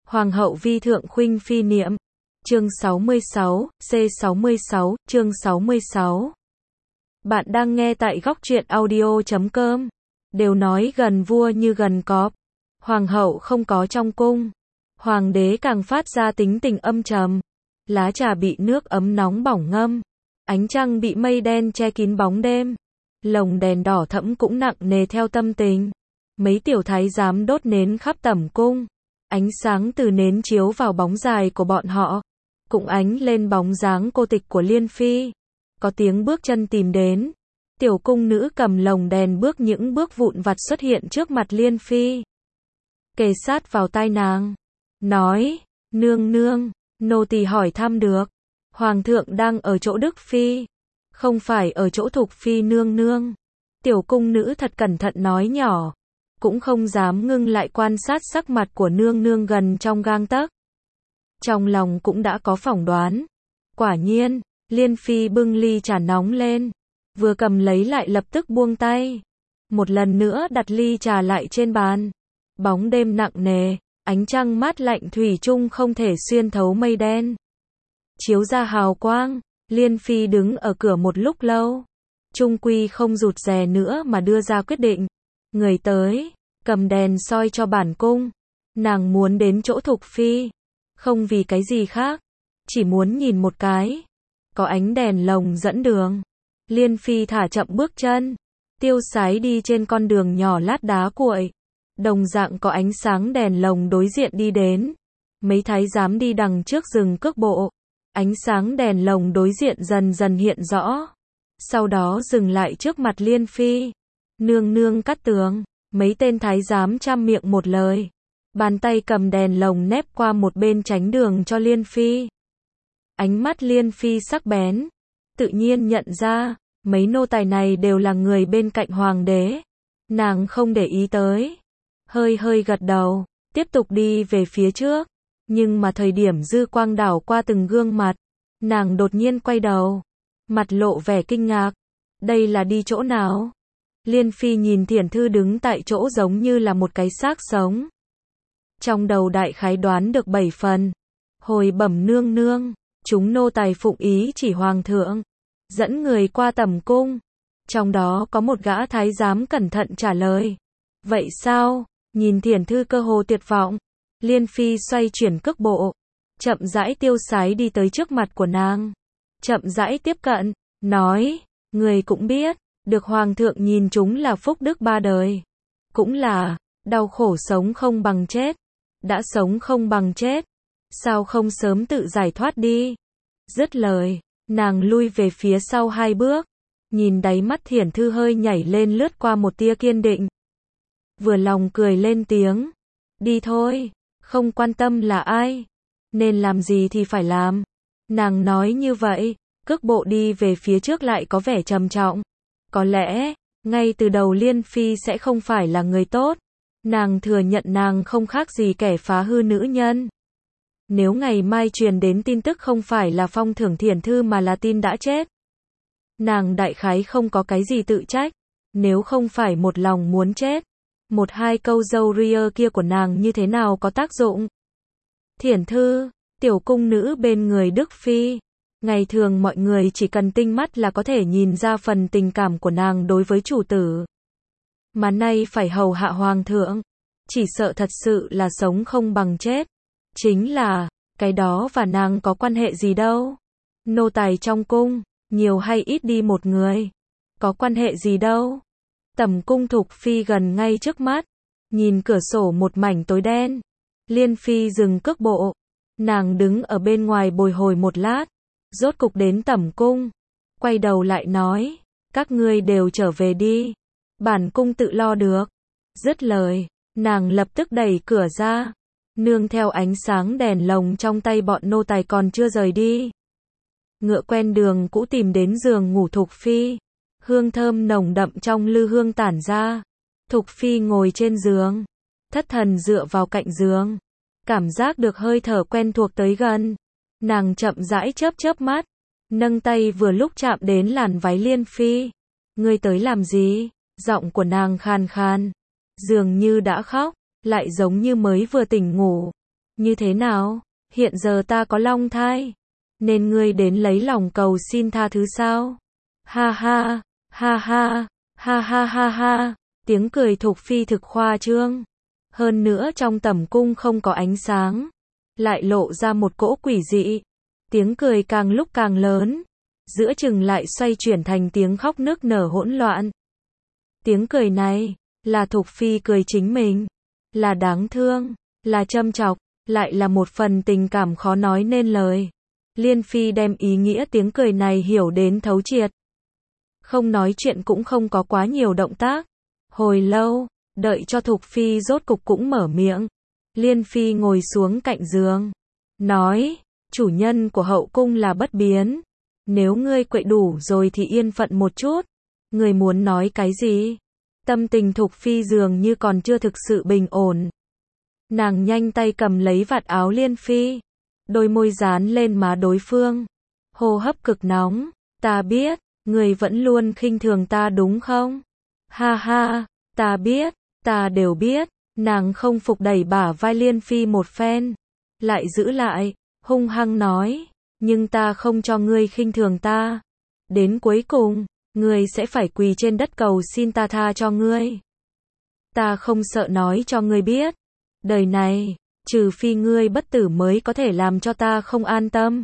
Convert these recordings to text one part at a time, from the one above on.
Hoàng hậu vi thượng khuynh phi niệm. Chương 66, C66, chương 66. Bạn đang nghe tại góc truyện audio.com. Đều nói gần vua như gần cọp. Hoàng hậu không có trong cung. Hoàng đế càng phát ra tính tình âm trầm. Lá trà bị nước ấm nóng bỏng ngâm. Ánh trăng bị mây đen che kín bóng đêm. Lồng đèn đỏ thẫm cũng nặng nề theo tâm tình. Mấy tiểu thái giám đốt nến khắp tẩm cung. Ánh sáng từ nến chiếu vào bóng dài của bọn họ, cũng ánh lên bóng dáng cô tịch của Liên Phi. Có tiếng bước chân tìm đến. Tiểu cung nữ cầm lồng đèn bước những bước vụn vặt xuất hiện trước mặt Liên Phi. Kề sát vào tai nàng. Nói, nương nương, nô tỳ hỏi thăm được. Hoàng thượng đang ở chỗ Đức Phi. Không phải ở chỗ Thục Phi nương nương. Tiểu cung nữ thật cẩn thận nói nhỏ. Cũng không dám ngưng lại quan sát sắc mặt của nương nương gần trong gang tấc. Trong lòng cũng đã có phỏng đoán. Quả nhiên, Liên Phi bưng ly trà nóng lên. Vừa cầm lấy lại lập tức buông tay. Một lần nữa đặt ly trà lại trên bàn. Bóng đêm nặng nề, ánh trăng mát lạnh thủy chung không thể xuyên thấu mây đen. Chiếu ra hào quang, Liên Phi đứng ở cửa một lúc lâu. Trung quy không rụt rè nữa mà đưa ra quyết định. Người tới, cầm đèn soi cho bản cung. Nàng muốn đến chỗ Thục Phi. Không vì cái gì khác. Chỉ muốn nhìn một cái. Có ánh đèn lồng dẫn đường. Liên Phi thả chậm bước chân. Tiêu sái đi trên con đường nhỏ lát đá cuội. Đồng dạng có ánh sáng đèn lồng đối diện đi đến. Mấy thái giám đi đằng trước dừng cước bộ. Ánh sáng đèn lồng đối diện dần dần hiện rõ. Sau đó dừng lại trước mặt Liên Phi. Nương nương cắt tường. Mấy tên thái giám trăm miệng một lời. Bàn tay cầm đèn lồng nép qua một bên tránh đường cho Liên Phi. Ánh mắt Liên Phi sắc bén. Tự nhiên nhận ra, mấy nô tài này đều là người bên cạnh hoàng đế. Nàng không để ý tới. Hơi hơi gật đầu, tiếp tục đi về phía trước. Nhưng mà thời điểm dư quang đảo qua từng gương mặt, nàng đột nhiên quay đầu. Mặt lộ vẻ kinh ngạc. Đây là đi chỗ nào? Liên Phi nhìn Thiển Thư đứng tại chỗ giống như là một cái xác sống. Trong đầu đại khái đoán được 7 phần. Hồi bẩm nương nương, chúng nô tài phụng ý chỉ hoàng thượng. Dẫn người qua tẩm cung. Trong đó có một gã thái giám cẩn thận trả lời. Vậy sao? Nhìn Thiển Thư cơ hồ tuyệt vọng. Liên Phi xoay chuyển cước bộ. Chậm rãi tiêu sái đi tới trước mặt của nàng. Chậm rãi tiếp cận. Nói, người cũng biết. Được hoàng thượng nhìn chúng là phúc đức ba đời. Cũng là, đau khổ sống không bằng chết. Đã sống không bằng chết. Sao không sớm tự giải thoát đi? Dứt lời, nàng lui về phía sau 2 bước. Nhìn đáy mắt Thiển Thư hơi nhảy lên lướt qua một tia kiên định. Vừa lòng cười lên tiếng. Đi thôi, không quan tâm là ai. Nên làm gì thì phải làm. Nàng nói như vậy, cước bộ đi về phía trước lại có vẻ trầm trọng. Có lẽ, ngay từ đầu Liên Phi sẽ không phải là người tốt. Nàng thừa nhận nàng không khác gì kẻ phá hư nữ nhân. Nếu ngày mai truyền đến tin tức không phải là phong thưởng Thiển Thư mà là tin đã chết. Nàng đại khái không có cái gì tự trách. Nếu không phải một lòng muốn chết. 1-2 câu dâu ria kia của nàng như thế nào có tác dụng. Thiển Thư, tiểu cung nữ bên người Đức Phi. Ngày thường mọi người chỉ cần tinh mắt là có thể nhìn ra phần tình cảm của nàng đối với chủ tử. Mà nay phải hầu hạ hoàng thượng. Chỉ sợ thật sự là sống không bằng chết. Chính là, cái đó và nàng có quan hệ gì đâu. Nô tài trong cung, nhiều hay ít đi một người. Có quan hệ gì đâu. Tẩm cung Thục Phi gần ngay trước mắt. Nhìn cửa sổ một mảnh tối đen. Liên Phi dừng cước bộ. Nàng đứng ở bên ngoài bồi hồi một lát. Rốt cục đến tẩm cung. Quay đầu lại nói. Các ngươi đều trở về đi. Bản cung tự lo được. Dứt lời, nàng lập tức đẩy cửa ra. Nương theo ánh sáng đèn lồng trong tay bọn nô tài còn chưa rời đi. Ngựa quen đường cũ tìm đến giường ngủ Thục Phi. Hương thơm nồng đậm trong lư hương tản ra. Thục Phi ngồi trên giường. Thất thần dựa vào cạnh giường. Cảm giác được hơi thở quen thuộc tới gần. Nàng chậm rãi chớp chớp mắt. Nâng tay vừa lúc chạm đến làn váy Liên Phi. Ngươi tới làm gì? Giọng của nàng khàn khàn. Dường như đã khóc. Lại giống như mới vừa tỉnh ngủ. Như thế nào? Hiện giờ ta có long thai, nên ngươi đến lấy lòng cầu xin tha thứ sao? Ha ha, ha ha, ha ha ha ha, tiếng cười Thục Phi thực khoa trương. Hơn nữa trong tẩm cung không có ánh sáng, lại lộ ra một cỗ quỷ dị. Tiếng cười càng lúc càng lớn, giữa chừng lại xoay chuyển thành tiếng khóc nức nở hỗn loạn. Tiếng cười này, là Thục Phi cười chính mình, là đáng thương, là châm chọc, lại là một phần tình cảm khó nói nên lời. Liên Phi đem ý nghĩa tiếng cười này hiểu đến thấu triệt. Không nói chuyện cũng không có quá nhiều động tác. Hồi lâu, đợi cho Thục Phi rốt cục cũng mở miệng. Liên Phi ngồi xuống cạnh giường, nói, chủ nhân của hậu cung là bất biến. Nếu ngươi quậy đủ rồi thì yên phận một chút. Ngươi muốn nói cái gì? Tâm tình Thục Phi dường như còn chưa thực sự bình ổn. Nàng nhanh tay cầm lấy vạt áo Liên Phi, đôi môi dán lên má đối phương. Hô hấp cực nóng, ta biết, ngươi vẫn luôn khinh thường ta đúng không? Ha ha, ta biết, ta đều biết. Nàng không phục đẩy bả vai Liên Phi một phen, lại giữ lại, hung hăng nói, nhưng ta không cho ngươi khinh thường ta. Đến cuối cùng, ngươi sẽ phải quỳ trên đất cầu xin ta tha cho ngươi. Ta không sợ nói cho ngươi biết, đời này, trừ phi ngươi bất tử mới có thể làm cho ta không an tâm.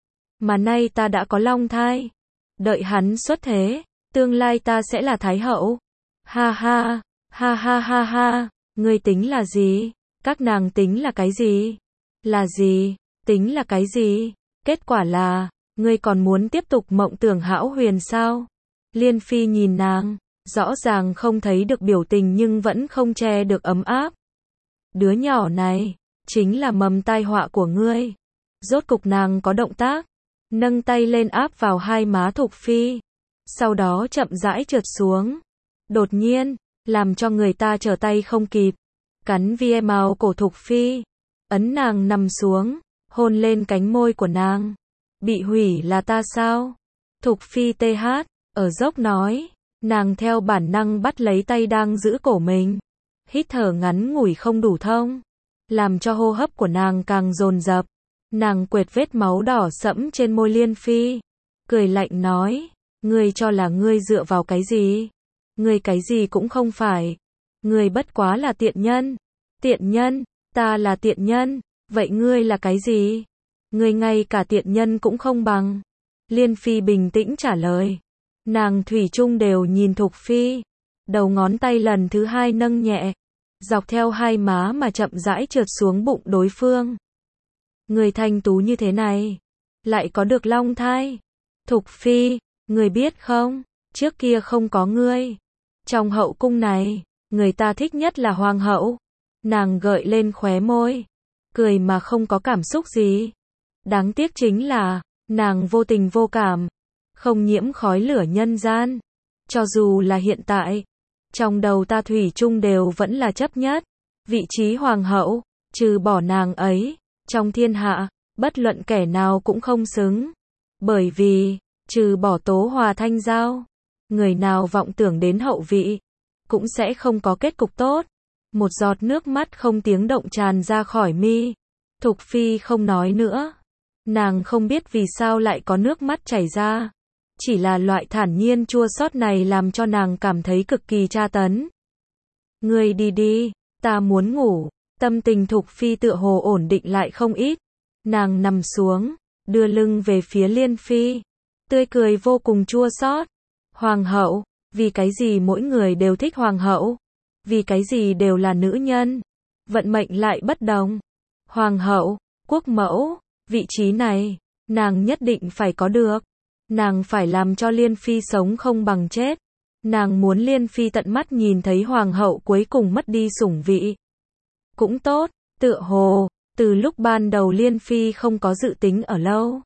Mà nay ta đã có long thai, đợi hắn xuất thế, tương lai ta sẽ là thái hậu. Ha ha, ha ha ha ha, ngươi tính là gì? Các nàng tính là cái gì? Là gì? Tính là cái gì? Kết quả là, ngươi còn muốn tiếp tục mộng tưởng hão huyền sao? Liên Phi nhìn nàng, rõ ràng không thấy được biểu tình nhưng vẫn không che được ấm áp. Đứa nhỏ này, chính là mầm tai họa của ngươi. Rốt cục nàng có động tác, nâng tay lên áp vào hai má Thục Phi, sau đó chậm rãi trượt xuống. Đột nhiên, làm cho người ta trở tay không kịp, cắn vi màu cổ Thục Phi, ấn nàng nằm xuống, hôn lên cánh môi của nàng. Bị hủy là ta sao? Thục Phi TH, ở dốc nói, nàng theo bản năng bắt lấy tay đang giữ cổ mình. Hít thở ngắn ngủi không đủ thông, làm cho hô hấp của nàng càng dồn dập. Nàng quệt vết máu đỏ sẫm trên môi Liên Phi, cười lạnh nói, ngươi cho là ngươi dựa vào cái gì? Ngươi cái gì cũng không phải. Ngươi bất quá là tiện nhân. Tiện nhân, ta là tiện nhân, vậy ngươi là cái gì? Ngươi ngay cả tiện nhân cũng không bằng. Liên Phi bình tĩnh trả lời. Nàng thủy chung đều nhìn Thục Phi, đầu ngón tay lần thứ hai nâng nhẹ, dọc theo hai má mà chậm rãi trượt xuống bụng đối phương. Người thanh tú như thế này, lại có được long thai. Thục Phi, người biết không, trước kia không có ngươi. Trong hậu cung này, người ta thích nhất là hoàng hậu. Nàng gợi lên khóe môi, cười mà không có cảm xúc gì. Đáng tiếc chính là, nàng vô tình vô cảm, không nhiễm khói lửa nhân gian. Cho dù là hiện tại, trong đầu ta thủy chung đều vẫn là chấp nhất vị trí hoàng hậu, trừ bỏ nàng ấy, trong thiên hạ, bất luận kẻ nào cũng không xứng. Bởi vì, trừ bỏ Tố Hòa Thanh Giao, người nào vọng tưởng đến hậu vị, cũng sẽ không có kết cục tốt. Một giọt nước mắt không tiếng động tràn ra khỏi mi. Thục Phi không nói nữa. Nàng không biết vì sao lại có nước mắt chảy ra. Chỉ là loại thản nhiên chua xót này làm cho nàng cảm thấy cực kỳ tra tấn. Ngươi đi đi, ta muốn ngủ. Tâm tình Thục Phi tựa hồ ổn định lại không ít. Nàng nằm xuống, đưa lưng về phía Liên Phi, tươi cười vô cùng chua xót. Hoàng hậu, vì cái gì mỗi người đều thích hoàng hậu? Vì cái gì đều là nữ nhân? Vận mệnh lại bất đồng. Hoàng hậu, quốc mẫu, vị trí này, nàng nhất định phải có được. Nàng phải làm cho Liên Phi sống không bằng chết. Nàng muốn Liên Phi tận mắt nhìn thấy hoàng hậu cuối cùng mất đi sủng vị. Cũng tốt, tựa hồ, từ lúc ban đầu Liên Phi không có dự tính ở lâu.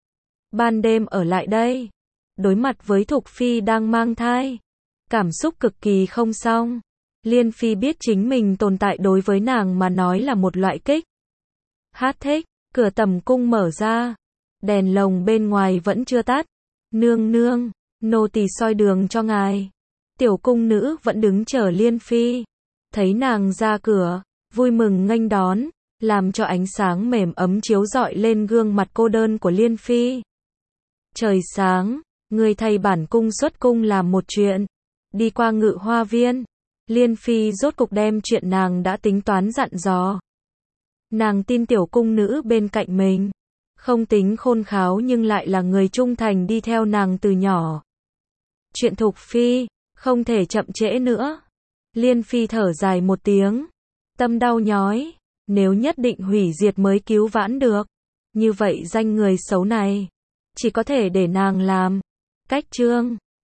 Ban đêm ở lại đây, đối mặt với Thục Phi đang mang thai, cảm xúc cực kỳ không xong. Liên Phi biết chính mình tồn tại đối với nàng mà nói là một loại kích thích. Cửa tầm cung mở ra, đèn lồng bên ngoài vẫn chưa tắt. Nương nương, nô tỳ soi đường cho ngài. Tiểu cung nữ vẫn đứng chờ Liên Phi, thấy nàng ra cửa, vui mừng nghênh đón, làm cho ánh sáng mềm ấm chiếu rọi lên gương mặt cô đơn của Liên Phi. Trời sáng, người thầy bản cung xuất cung làm một chuyện. Đi qua Ngự Hoa Viên, Liên Phi rốt cục đem chuyện nàng đã tính toán dặn dò. Nàng tin tiểu cung nữ bên cạnh mình, không tính khôn khéo nhưng lại là người trung thành đi theo nàng từ nhỏ. Chuyện Thục Phi, không thể chậm trễ nữa. Liên Phi thở dài một tiếng, tâm đau nhói, nếu nhất định hủy diệt mới cứu vãn được, như vậy danh người xấu này, chỉ có thể để nàng làm. Cách chương